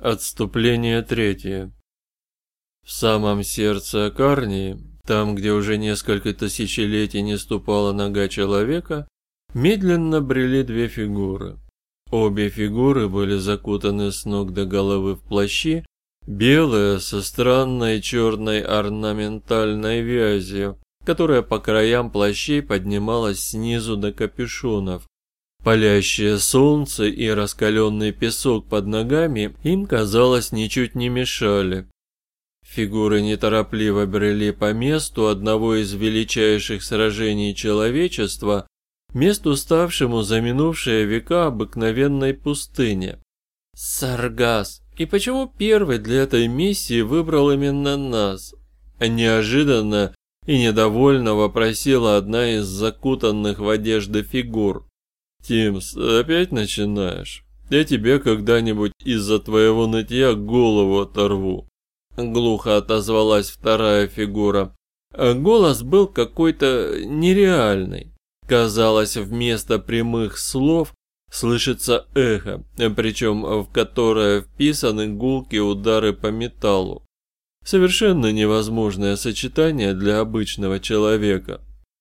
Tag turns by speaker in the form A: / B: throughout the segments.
A: Отступление третье. В самом сердце Акарнии, там, где уже несколько тысячелетий не ступала нога человека, медленно брели две фигуры. Обе фигуры были закутаны с ног до головы в плащи, белые, со странной черной орнаментальной вязью, которая по краям плащей поднималась снизу до капюшонов. Палящее солнце и раскаленный песок под ногами им, казалось, ничуть не мешали. Фигуры неторопливо брели по месту одного из величайших сражений человечества, месту, ставшему за минувшие века обыкновенной пустыне. Саргас, и почему первый для этой миссии выбрал именно нас? Неожиданно и недовольно вопросила одна из закутанных в одежды фигур. «Тимс, опять начинаешь? Я тебе когда-нибудь из-за твоего нытья голову оторву». Глухо отозвалась вторая фигура. Голос был какой-то нереальный. Казалось, вместо прямых слов слышится эхо, причем в которое вписаны гулкие удары по металлу. Совершенно невозможное сочетание для обычного человека.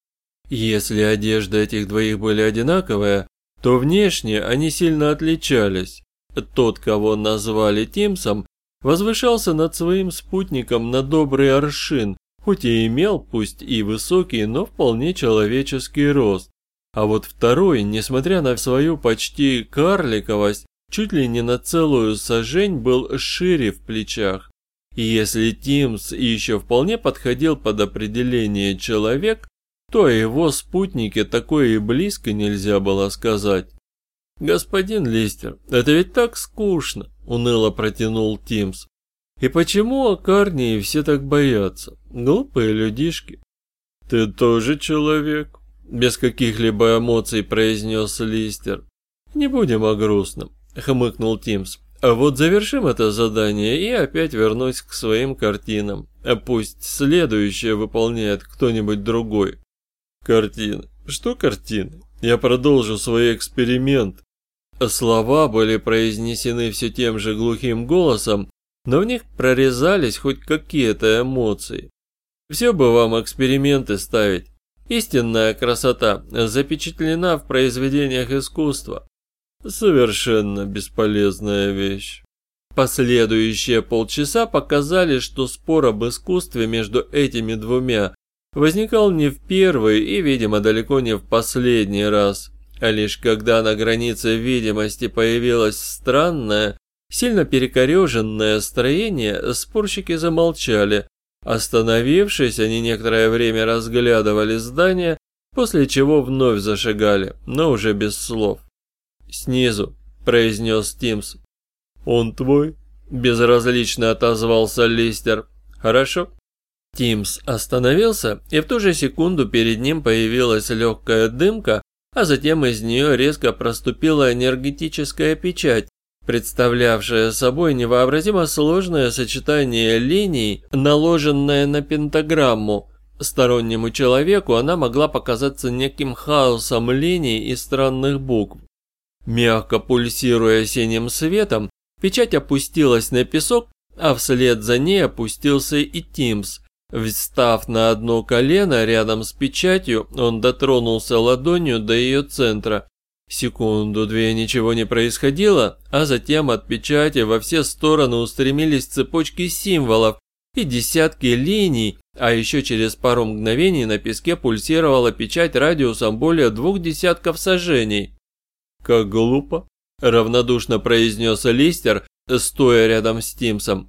A: Если одежда этих двоих были одинаковая, то внешне они сильно отличались. Тот, кого назвали Тимсом, возвышался над своим спутником на добрый аршин, хоть и имел, пусть и высокий, но вполне человеческий рост. А вот второй, несмотря на свою почти карликовость, чуть ли не на целую сажень был шире в плечах. И если Тимс еще вполне подходил под определение «человек», то о его спутнике такое и близко нельзя было сказать. «Господин Листер, это ведь так скучно», — уныло протянул Тимс. «И почему Акарнии все так боятся? Глупые людишки». «Ты тоже человек?» — без каких-либо эмоций произнес Листер. «Не будем о грустном», — хмыкнул Тимс. «А вот завершим это задание и опять вернусь к своим картинам. А пусть следующее выполняет кто-нибудь другой». «Картины? Что картины? Я продолжу свой эксперимент». Слова были произнесены все тем же глухим голосом, но в них прорезались хоть какие-то эмоции. «Все бы вам эксперименты ставить. Истинная красота запечатлена в произведениях искусства». Совершенно бесполезная вещь. Последующие полчаса показали, что спор об искусстве между этими двумя возникал не в первый и, видимо, далеко не в последний раз. А лишь когда на границе видимости появилось странное, сильно перекореженное строение, спорщики замолчали. Остановившись, они некоторое время разглядывали здание, после чего вновь зашагали, но уже без слов. «Снизу», — произнес Тимс. «Он твой?» — безразлично отозвался Листер. «Хорошо». Тимс остановился, и в ту же секунду перед ним появилась легкая дымка, а затем из нее резко проступила энергетическая печать, представлявшая собой невообразимо сложное сочетание линий, наложенное на пентаграмму. Стороннему человеку она могла показаться неким хаосом линий и странных букв. Мягко пульсируя синим светом, печать опустилась на песок, а вслед за ней опустился и Тимс. Встав на одно колено рядом с печатью, он дотронулся ладонью до ее центра. Секунду-две ничего не происходило, а затем от печати во все стороны устремились цепочки символов и десятки линий, а еще через пару мгновений на песке пульсировала печать радиусом более 2 десятков саженей. «Как глупо», — равнодушно произнес Листер, стоя рядом с Тимсом.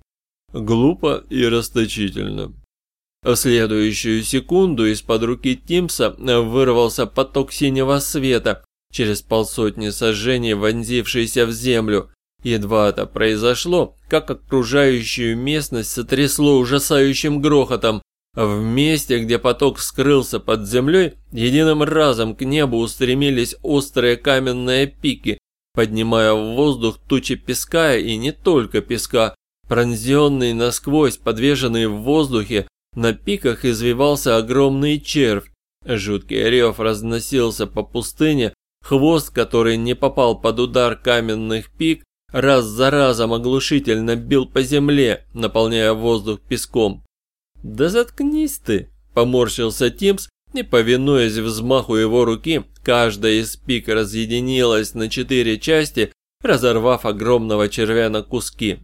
A: «Глупо и расточительно». В следующую секунду из-под руки Тимса вырвался поток синего света, через 150 сажений вонзившийся в землю. Едва это произошло, как окружающую местность сотрясло ужасающим грохотом. В месте, где поток скрылся под землей, единым разом к небу устремились острые каменные пики, поднимая в воздух тучи песка и не только песка. Пронзенный насквозь, подвешенный в воздухе, на пиках извивался огромный червь. Жуткий рев разносился по пустыне, хвост, который не попал под удар каменных пик, раз за разом оглушительно бил по земле, наполняя воздух песком. «Да заткнись ты!» – поморщился Тимс, и, повинуясь взмаху его руки, каждая из пик разъединилась на 4 части, разорвав огромного червя на куски.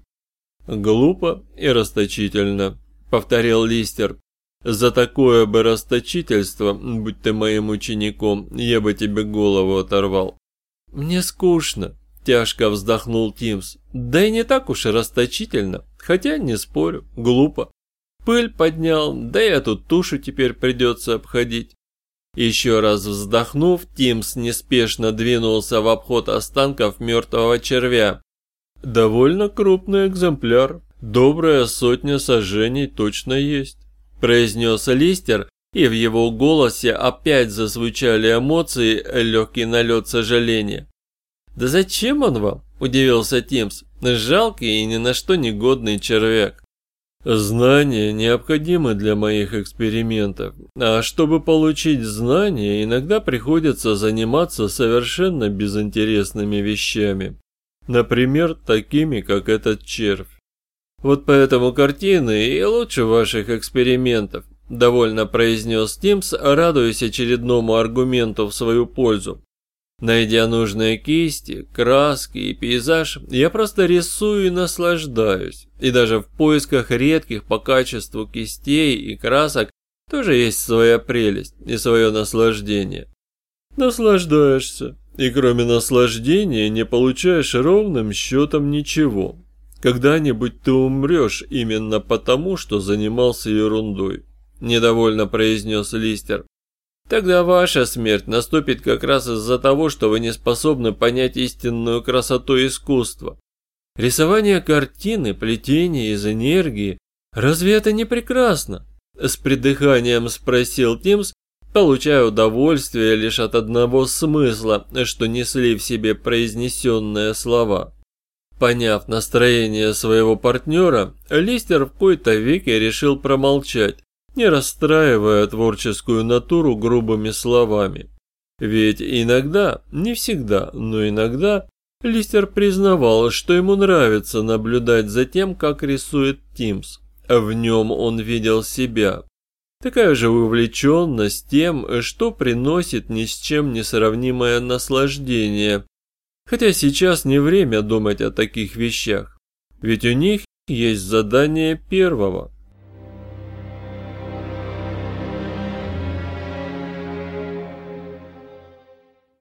A: «Глупо и расточительно», – повторил Листер. «За такое бы расточительство, будь ты моим учеником, я бы тебе голову оторвал». «Мне скучно», – тяжко вздохнул Тимс. «Да и не так уж и расточительно, хотя, не спорю, глупо. Пыль поднял, да и эту тушу теперь придется обходить». Еще раз вздохнув, Тимс неспешно двинулся в обход останков мертвого червя. «Довольно крупный экземпляр, добрая 100 саженей точно есть», – произнес Листер, и в его голосе опять зазвучали эмоции, легкий налет сожаления. «Да зачем он вам?» – удивился Тимс. «Жалкий и ни на что не годный червяк». «Знания необходимы для моих экспериментов, а чтобы получить знания, иногда приходится заниматься совершенно безинтересными вещами. Например, такими, как этот червь. Вот поэтому картины и лучше ваших экспериментов», – довольно произнес Тимс, радуясь очередному аргументу в свою пользу. «Найдя нужные кисти, краски и пейзаж, я просто рисую и наслаждаюсь. И даже в поисках редких по качеству кистей и красок тоже есть своя прелесть и свое наслаждение». «Наслаждаешься, и кроме наслаждения не получаешь ровным счетом ничего. Когда-нибудь ты умрешь именно потому, что занимался ерундой», – недовольно произнес Листер. «Тогда ваша смерть наступит как раз из-за того, что вы не способны понять истинную красоту искусства. Рисование картины, плетение из энергии, разве это не прекрасно?» С придыханием спросил Тимс, получая удовольствие лишь от одного смысла, что несли в себе произнесенные слова. Поняв настроение своего партнера, Листер в кои-то веки решил промолчать, не расстраивая творческую натуру грубыми словами. Ведь иногда, не всегда, но иногда, Листер признавал, что ему нравится наблюдать за тем, как рисует Тимс. В нем он видел себя. Такая же увлеченность тем, что приносит ни с чем не сравнимое наслаждение. Хотя сейчас не время думать о таких вещах. Ведь у них есть задание первого.